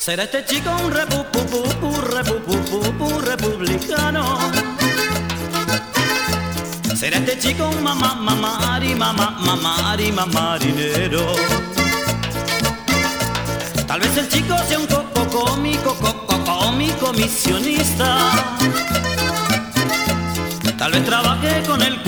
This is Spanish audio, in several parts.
¿Será este chico un republicano? ¿Será este chico un marinero? Tal vez el chico sea un cómico misionista. Tal vez trabaje con el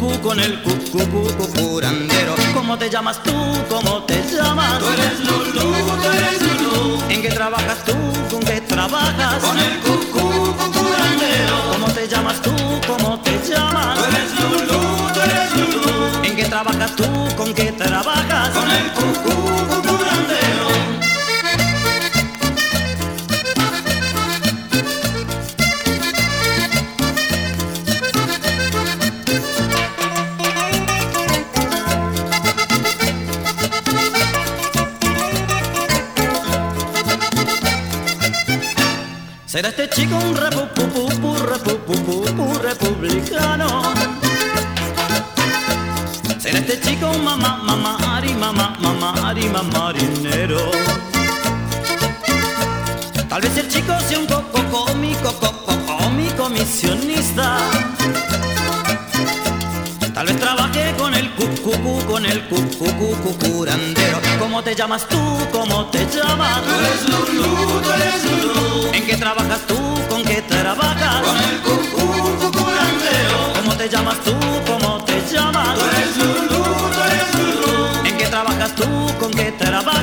curandero. ¿Cómo te llamas tú? ¿Cómo te llamas? Tú eres Lulú. ¿En qué trabajas tú? ¿Con qué trabajas? Con el curandero. ¿Cómo te llamas tú? ¿Cómo te llamas? Tú eres Lulú. ¿En qué trabajas tú? ¿Con qué trabajas? Con el curandero. ¿Será este chico un republicano? ¿Será este chico un marinero? Tal vez el chico sea un cómico misionista. Tal vez trabaje con el curandero. ¿Cómo te llamas tú? ¿Cómo te llamas? Tú eres Lulú. ¿En qué trabajas tú? ¿Con qué trabajas? Con el curandero. ¿Cómo te llamas tú? ¿Cómo te llamas? Tú eres Lulú. ¿En qué trabajas tú? ¿Con qué trabajas?